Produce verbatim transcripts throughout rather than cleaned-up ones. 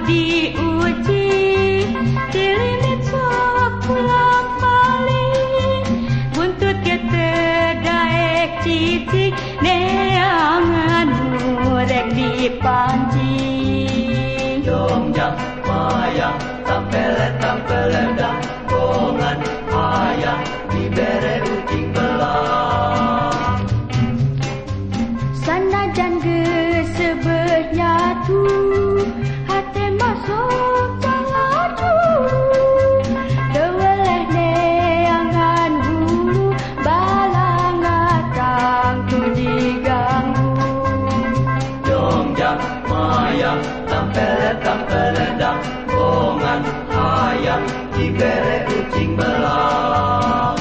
diuji tilimit sok pulang balik buntut kita daek cicik neangan murek dipancing Jongjang mayang tampele tampele dah bongan ayang dibere ucing belang sanajan gesebeh nyatu hati masuk caladu deweleh neangan hulu balang atang tu diganggu Jongjang mayang tampele tampele dah bongan ayang dibere ucing belang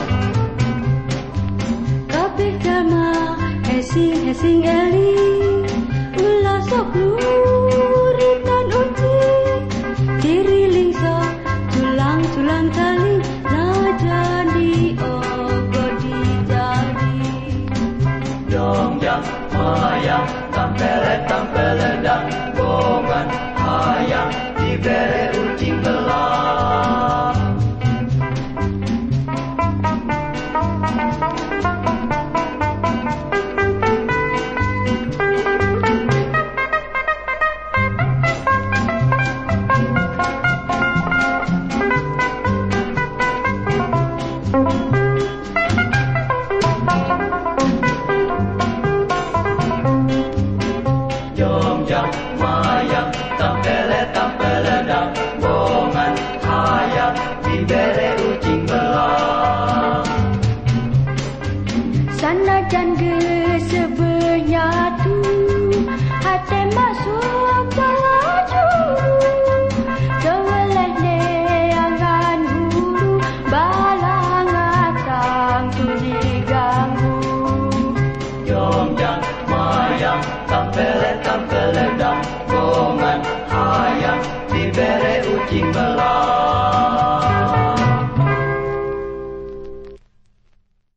kabeh jama hesing hesing eli ulah sok luritan uji diriling sok tulang tulang tali nah jadi ogo dijadi Jongjang mayang tampele tampele dah bongan ayang dibere ucing belang Jongjang mayang tampele tampele dah bongan ayang dibere ucing belang sanajan gesebeh nyatu